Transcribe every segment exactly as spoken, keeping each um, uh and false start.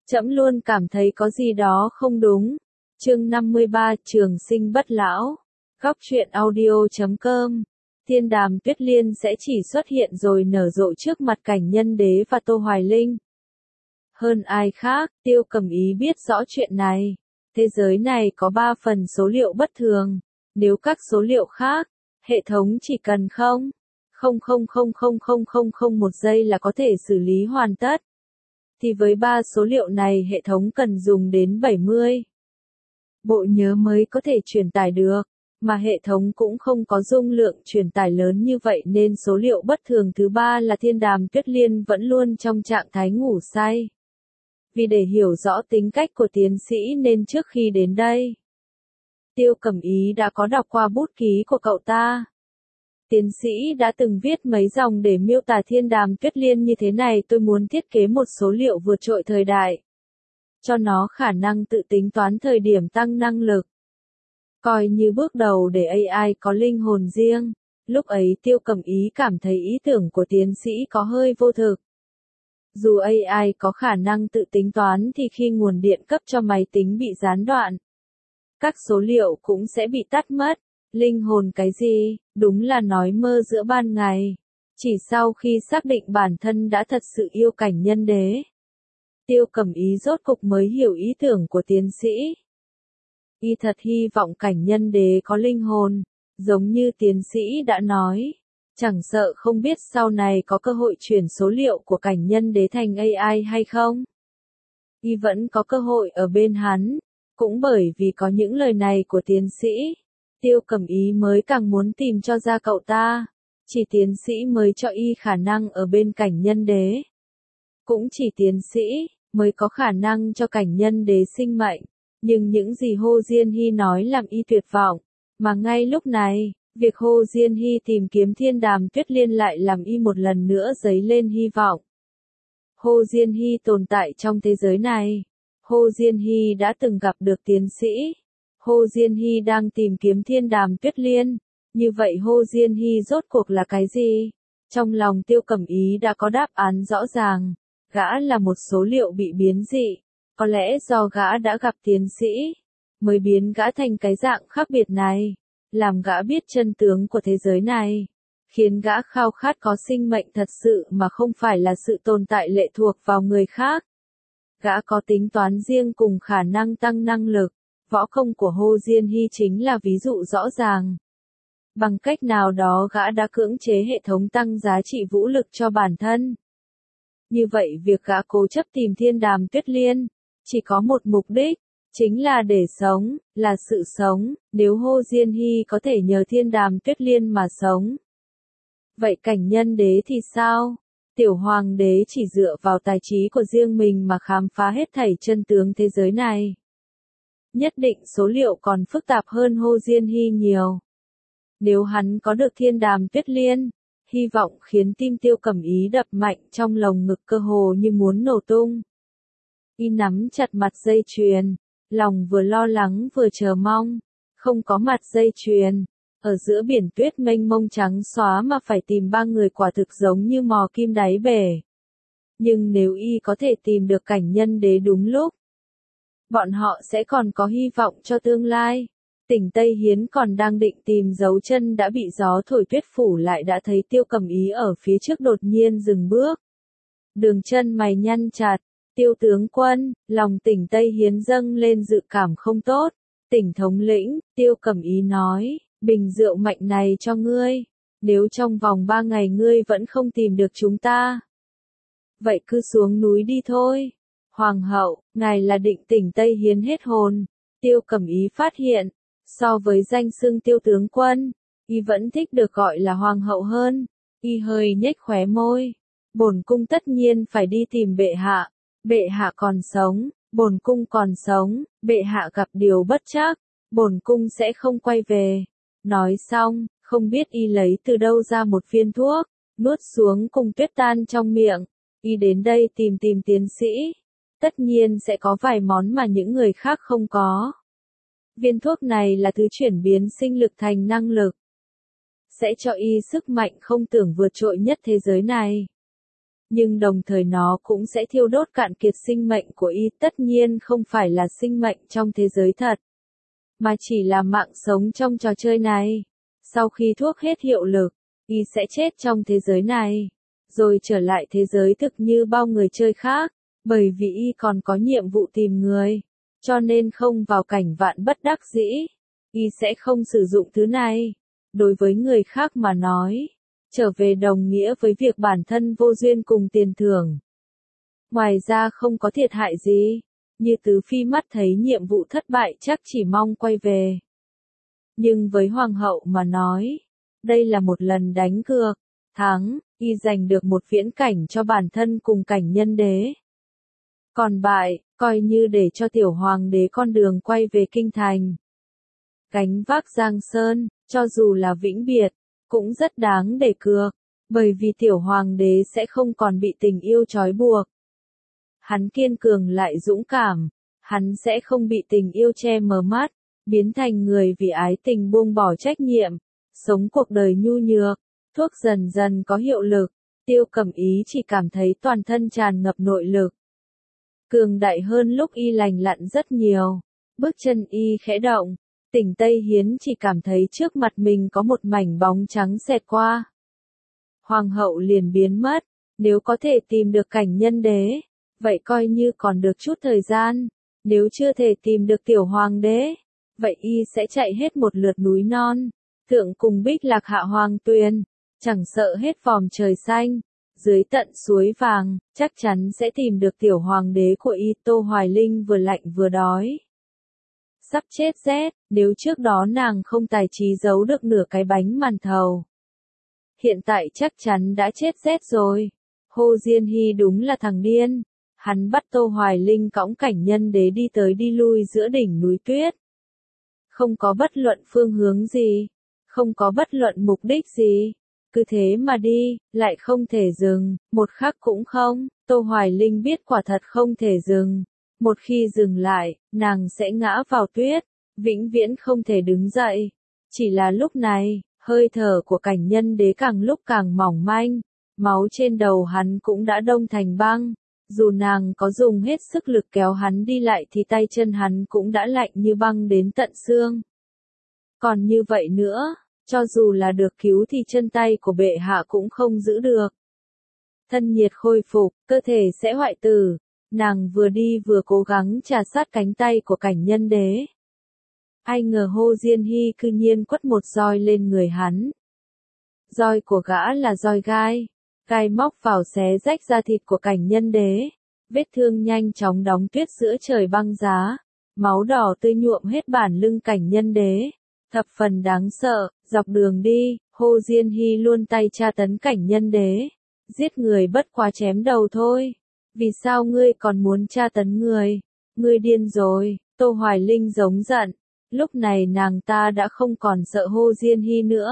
Trẫm luôn cảm thấy có gì đó không đúng. Chương năm mươi ba Trường sinh bất lão. Góc truyện audio chấm com. Thiên đàm tuyết liên sẽ chỉ xuất hiện rồi nở rộ trước mặt Cảnh Nhân Đế và Tô Hoài Linh. Hơn ai khác, Tiêu Cầm Ý biết rõ chuyện này. Thế giới này có ba phần số liệu bất thường. Nếu các số liệu khác, hệ thống chỉ cần không, không không không không không không không một giây là có thể xử lý hoàn tất. Thì với ba số liệu này hệ thống cần dùng đến bảy mươi bộ nhớ mới có thể truyền tải được, mà hệ thống cũng không có dung lượng truyền tải lớn như vậy nên số liệu bất thường thứ ba là thiên đàm tuyết liên vẫn luôn trong trạng thái ngủ say. Vì để hiểu rõ tính cách của tiến sĩ nên trước khi đến đây, Tiêu Cầm Ý đã có đọc qua bút ký của cậu ta. Tiến sĩ đã từng viết mấy dòng để miêu tả thiên đàm tuyết liên như thế này: tôi muốn thiết kế một số liệu vượt trội thời đại, cho nó khả năng tự tính toán thời điểm tăng năng lực, coi như bước đầu để a i có linh hồn riêng. Lúc ấy Tiêu Cầm Ý cảm thấy ý tưởng của tiến sĩ có hơi vô thực. Dù a i có khả năng tự tính toán thì khi nguồn điện cấp cho máy tính bị gián đoạn, các số liệu cũng sẽ bị tắt mất. Linh hồn cái gì, đúng là nói mơ giữa ban ngày. Chỉ sau khi xác định bản thân đã thật sự yêu Cảnh Nhân Đế, Tiêu Cầm Ý rốt cục mới hiểu ý tưởng của tiến sĩ. Y thật hy vọng Cảnh Nhân Đế có linh hồn, giống như tiến sĩ đã nói. Chẳng sợ không biết sau này có cơ hội chuyển số liệu của Cảnh Nhân Đế thành a i hay không. Y vẫn có cơ hội ở bên hắn. Cũng bởi vì có những lời này của tiến sĩ, Tiêu Cầm Ý mới càng muốn tìm cho ra cậu ta. Chỉ tiến sĩ mới cho y khả năng ở bên Cảnh Nhân Đế. Cũng chỉ tiến sĩ mới có khả năng cho Cảnh Nhân Đế sinh mệnh. Nhưng những gì Hồ Diên Hy nói làm y tuyệt vọng. Mà ngay lúc này, việc Hồ Diên Hy tìm kiếm thiên đàm tuyết liên lại làm y một lần nữa dấy lên hy vọng. Hồ Diên Hy tồn tại trong thế giới này. Hồ Diên Hy đã từng gặp được tiến sĩ. Hồ Diên Hy đang tìm kiếm thiên đàm tuyết liên. Như vậy Hồ Diên Hy rốt cuộc là cái gì? Trong lòng Tiêu Cầm Ý đã có đáp án rõ ràng. Gã là một số liệu bị biến dị. Có lẽ do gã đã gặp tiến sĩ, mới biến gã thành cái dạng khác biệt này. Làm gã biết chân tướng của thế giới này. Khiến gã khao khát có sinh mệnh thật sự mà không phải là sự tồn tại lệ thuộc vào người khác. Gã có tính toán riêng cùng khả năng tăng năng lực. Võ công của Hồ Diên Hy chính là ví dụ rõ ràng. Bằng cách nào đó gã đã cưỡng chế hệ thống tăng giá trị vũ lực cho bản thân. Như vậy việc gã cố chấp tìm thiên đàm tuyết liên, chỉ có một mục đích, chính là để sống, là sự sống. Nếu Hồ Diên Hy có thể nhờ thiên đàm tuyết liên mà sống, vậy Cảnh Nhân Đế thì sao? Tiểu Hoàng đế chỉ dựa vào tài trí của riêng mình mà khám phá hết thảy chân tướng thế giới này. Nhất định số liệu còn phức tạp hơn Hồ Diên Hy nhiều. Nếu hắn có được thiên đàm tuyết liên, hy vọng khiến tim Tiêu Cầm Ý đập mạnh trong lồng ngực cơ hồ như muốn nổ tung. Y nắm chặt mặt dây chuyền, lòng vừa lo lắng vừa chờ mong. Không có mặt dây chuyền, ở giữa biển tuyết mênh mông trắng xóa mà phải tìm ba người quả thực giống như mò kim đáy bể. Nhưng nếu y có thể tìm được Cảnh Nhân Đế đúng lúc, bọn họ sẽ còn có hy vọng cho tương lai. Tỉnh Tây Hiến còn đang định tìm dấu chân đã bị gió thổi tuyết phủ lại đã thấy Tiêu Cầm Ý ở phía trước đột nhiên dừng bước. Đường chân mày nhăn chặt. Tiêu tướng quân, lòng Tỉnh Tây Hiến dâng lên dự cảm không tốt. Tỉnh thống lĩnh, Tiêu Cầm Ý nói, bình rượu mạnh này cho ngươi. Nếu trong vòng ba ngày ngươi vẫn không tìm được chúng ta, vậy cứ xuống núi đi thôi. Hoàng hậu, ngài là định Tỉnh Tây Hiến hết hồn. Tiêu Cầm Ý phát hiện, so với danh xưng Tiêu tướng quân, y vẫn thích được gọi là hoàng hậu hơn. Y hơi nhếch khóe môi. Bổn cung tất nhiên phải đi tìm bệ hạ. Bệ hạ còn sống, bổn cung còn sống, bệ hạ gặp điều bất trắc, bổn cung sẽ không quay về. Nói xong, không biết y lấy từ đâu ra một viên thuốc, nuốt xuống cùng tuyết tan trong miệng. Y đến đây tìm tìm tiến sĩ. Tất nhiên sẽ có vài món mà những người khác không có. Viên thuốc này là thứ chuyển biến sinh lực thành năng lực. Sẽ cho y sức mạnh không tưởng vượt trội nhất thế giới này. nhưng đồng thời nó cũng sẽ thiêu đốt cạn kiệt sinh mệnh của y, tất nhiên không phải là sinh mệnh trong thế giới thật, mà chỉ là mạng sống trong trò chơi này. Sau khi thuốc hết hiệu lực, y sẽ chết trong thế giới này, rồi trở lại thế giới thực như bao người chơi khác, bởi vì y còn có nhiệm vụ tìm người, cho nên không vào cảnh vạn bất đắc dĩ, y sẽ không sử dụng thứ này. Đối với người khác mà nói, trở về đồng nghĩa với việc bản thân vô duyên cùng tiền thưởng. Ngoài ra không có thiệt hại gì, như Tứ Phi mắt thấy nhiệm vụ thất bại chắc chỉ mong quay về. Nhưng với hoàng hậu mà nói, đây là một lần đánh cược, thắng, y giành được một viễn cảnh cho bản thân cùng cảnh nhân đế. Còn bại, coi như để cho tiểu hoàng đế con đường quay về kinh thành. Gánh vác Giang Sơn, cho dù là vĩnh biệt, cũng rất đáng để cược, bởi vì tiểu hoàng đế sẽ không còn bị tình yêu trói buộc. Hắn kiên cường lại dũng cảm, hắn sẽ không bị tình yêu che mờ mắt, biến thành người vì ái tình buông bỏ trách nhiệm, sống cuộc đời nhu nhược. Thuốc dần dần có hiệu lực, Tiêu Cẩm Ý chỉ cảm thấy toàn thân tràn ngập nội lực. Cường đại hơn lúc y lành lặn rất nhiều, bước chân y khẽ động, Tỉnh Tây Hiến chỉ cảm thấy trước mặt mình có một mảnh bóng trắng xẹt qua. Hoàng hậu liền biến mất, nếu có thể tìm được cảnh nhân đế, vậy coi như còn được chút thời gian, nếu chưa thể tìm được tiểu hoàng đế, vậy y sẽ chạy hết một lượt núi non, thượng cùng Bích Lạc hạ hoàng tuyền, chẳng sợ hết vòm trời xanh, dưới tận suối vàng, chắc chắn sẽ tìm được tiểu hoàng đế của y. Tô Hoài Linh vừa lạnh vừa đói. Sắp chết rét, nếu trước đó nàng không tài trí giấu được nửa cái bánh màn thầu. Hiện tại chắc chắn đã chết rét rồi. Hồ Diên Hy đúng là thằng điên. Hắn bắt Tô Hoài Linh cõng cảnh nhân đế đi tới đi lui giữa đỉnh núi tuyết. Không có bất luận phương hướng gì, không có bất luận mục đích gì. Cứ thế mà đi, lại không thể dừng, một khắc cũng không. Tô Hoài Linh biết quả thật không thể dừng. Một khi dừng lại, nàng sẽ ngã vào tuyết, vĩnh viễn không thể đứng dậy. Chỉ là lúc này, hơi thở của cảnh nhân đế càng lúc càng mỏng manh, máu trên đầu hắn cũng đã đông thành băng. Dù nàng có dùng hết sức lực kéo hắn đi lại thì tay chân hắn cũng đã lạnh như băng đến tận xương. Còn như vậy nữa, cho dù là được cứu thì chân tay của bệ hạ cũng không giữ được. Thân nhiệt khôi phục, cơ thể sẽ hoại tử. Nàng vừa đi vừa cố gắng trà sát cánh tay của cảnh nhân đế. Ai ngờ Hồ Diên Hy cư nhiên quất một roi lên người hắn. Roi của gã là roi gai. Gai móc vào xé rách da thịt của cảnh nhân đế. Vết thương nhanh chóng đóng tuyết giữa trời băng giá. Máu đỏ tươi nhuộm hết bản lưng cảnh nhân đế. Thập phần đáng sợ, dọc đường đi, Hồ Diên Hy luôn tay tra tấn cảnh nhân đế. Giết người bất quá chém đầu thôi. Vì sao ngươi còn muốn tra tấn người? Ngươi điên rồi, Tô Hoài Linh giống giận. Lúc này nàng ta đã không còn sợ Hồ Diên Hy nữa.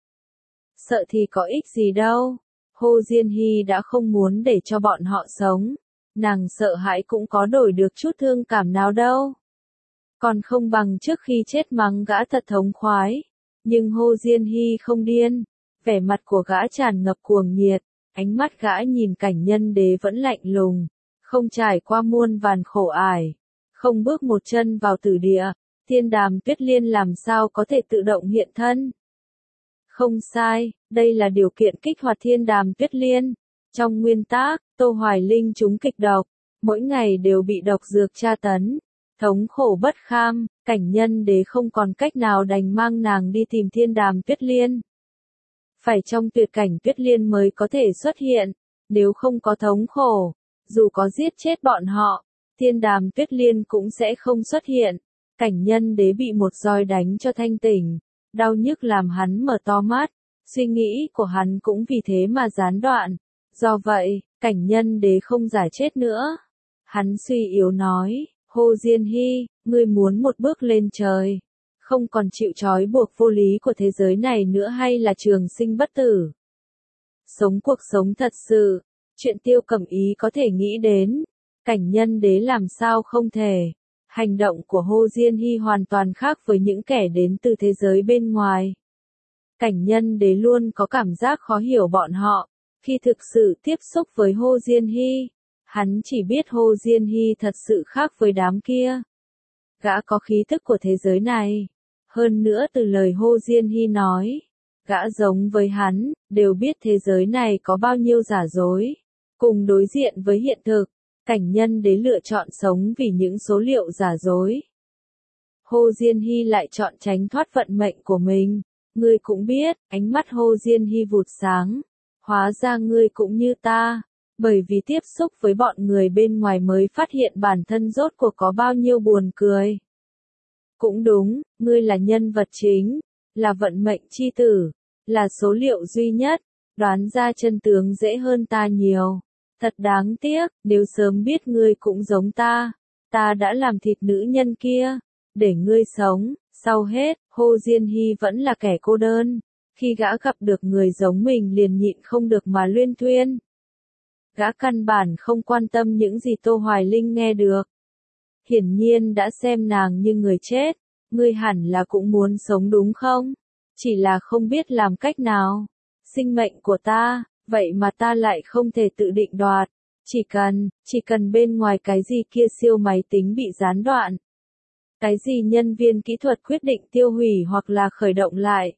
Sợ thì có ích gì đâu. Hồ Diên Hy đã không muốn để cho bọn họ sống. Nàng sợ hãi cũng có đổi được chút thương cảm nào đâu. Còn không bằng trước khi chết mắng gã thật thống khoái. Nhưng Hồ Diên Hy không điên. Vẻ mặt của gã tràn ngập cuồng nhiệt. Ánh mắt gã nhìn cảnh nhân đế vẫn lạnh lùng, không trải qua muôn vàn khổ ải, không bước một chân vào tử địa, Thiên Đàm Tuyết Liên làm sao có thể tự động hiện thân. Không sai, đây là điều kiện kích hoạt Thiên Đàm Tuyết Liên. Trong nguyên tắc, Tô Hoài Linh trúng kịch độc, mỗi ngày đều bị độc dược tra tấn, thống khổ bất kham, cảnh nhân đế không còn cách nào đành mang nàng đi tìm Thiên Đàm Tuyết Liên. Phải trong tuyệt cảnh Tuyết Liên mới có thể xuất hiện, nếu không có thống khổ, dù có giết chết bọn họ, Thiên Đàm Tuyết Liên cũng sẽ không xuất hiện. Cảnh nhân đế bị một roi đánh cho thanh tỉnh, đau nhức làm hắn mở to mắt, suy nghĩ của hắn cũng vì thế mà gián đoạn. Do vậy, cảnh nhân đế không giả chết nữa. Hắn suy yếu nói, Hồ Diên Hy, ngươi muốn một bước lên trời. Không còn chịu trói buộc vô lý của thế giới này nữa hay là trường sinh bất tử. Sống cuộc sống thật sự, chuyện Tiêu Cẩm Ý có thể nghĩ đến, cảnh nhân đế làm sao không thể. Hành động của Hồ Diên Hy hoàn toàn khác với những kẻ đến từ thế giới bên ngoài. Cảnh nhân đế luôn có cảm giác khó hiểu bọn họ, Khi thực sự tiếp xúc với Hồ Diên Hy, hắn chỉ biết Hồ Diên Hy thật sự khác với đám kia. Gã có khí thức của thế giới này. Hơn nữa từ lời Hồ Diên Hy nói, gã giống với hắn, đều biết thế giới này có bao nhiêu giả dối. Cùng đối diện với hiện thực, cảnh nhân đế lựa chọn sống vì những số liệu giả dối. Hồ Diên Hy lại chọn tránh thoát vận mệnh của mình. Ngươi cũng biết, ánh mắt Hồ Diên Hy vụt sáng. Hóa ra ngươi cũng như ta, bởi vì tiếp xúc với bọn người bên ngoài mới phát hiện bản thân rốt cuộc có bao nhiêu buồn cười. Cũng đúng, ngươi là nhân vật chính, là vận mệnh chi tử, là số liệu duy nhất, đoán ra chân tướng dễ hơn ta nhiều. Thật đáng tiếc, nếu sớm biết ngươi cũng giống ta, ta đã làm thịt nữ nhân kia, để ngươi sống. Sau hết, Hồ Diên Hy vẫn là kẻ cô đơn. Khi gã gặp được người giống mình liền nhịn không được mà luyên thuyên. Gã căn bản không quan tâm những gì Tô Hoài Linh nghe được. Hiển nhiên đã xem nàng như người chết. Ngươi hẳn là cũng muốn sống đúng không? Chỉ là không biết làm cách nào. Sinh mệnh của ta, vậy mà ta lại không thể tự định đoạt. Chỉ cần, chỉ cần bên ngoài cái gì kia siêu máy tính bị gián đoạn. Cái gì nhân viên kỹ thuật quyết định tiêu hủy hoặc là khởi động lại.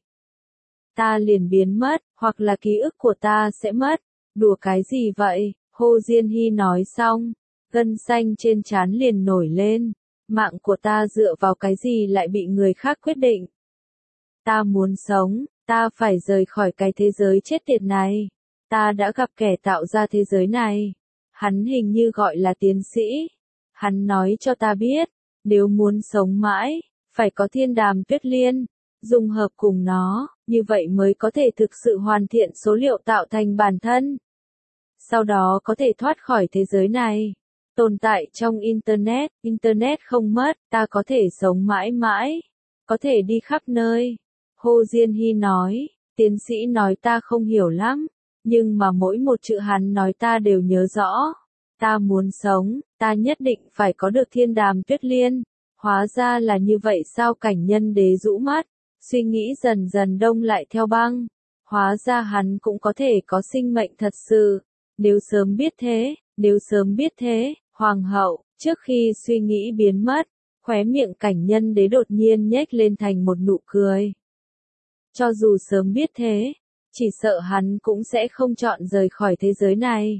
Ta liền biến mất, hoặc là ký ức của ta sẽ mất. Đùa cái gì vậy? Hồ Diên Hy nói xong, gân xanh trên trán liền nổi lên. Mạng của ta dựa vào cái gì lại bị người khác quyết định? Ta muốn sống, ta phải rời khỏi cái thế giới chết tiệt này. Ta đã gặp kẻ tạo ra thế giới này. Hắn hình như gọi là tiến sĩ. Hắn nói cho ta biết, nếu muốn sống mãi, phải có thiên đàm tuyết liên, dung hợp cùng nó, như vậy mới có thể thực sự hoàn thiện số liệu tạo thành bản thân. Sau đó có thể thoát khỏi thế giới này, tồn tại trong Internet, Internet không mất, ta có thể sống mãi mãi, có thể đi khắp nơi. Hồ Diên Hy nói, tiến sĩ nói ta không hiểu lắm, nhưng mà mỗi một chữ hắn nói ta đều nhớ rõ. Ta muốn sống, ta nhất định phải có được thiên đàm tuyết liên. Hóa ra là như vậy sao? Cảnh nhân đế rũ mắt, suy nghĩ dần dần đông lại theo băng. Hóa ra hắn cũng có thể có sinh mệnh thật sự. Nếu sớm biết thế, nếu sớm biết thế, hoàng hậu, trước khi suy nghĩ biến mất, khóe miệng cảnh nhân đế đột nhiên nhếch lên thành một nụ cười. Cho dù sớm biết thế, chỉ sợ hắn cũng sẽ không chọn rời khỏi thế giới này.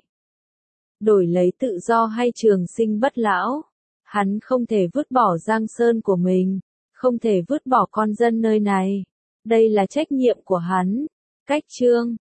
Đổi lấy tự do hay trường sinh bất lão, hắn không thể vứt bỏ Giang Sơn của mình, không thể vứt bỏ con dân nơi này. Đây là trách nhiệm của hắn. Cách chương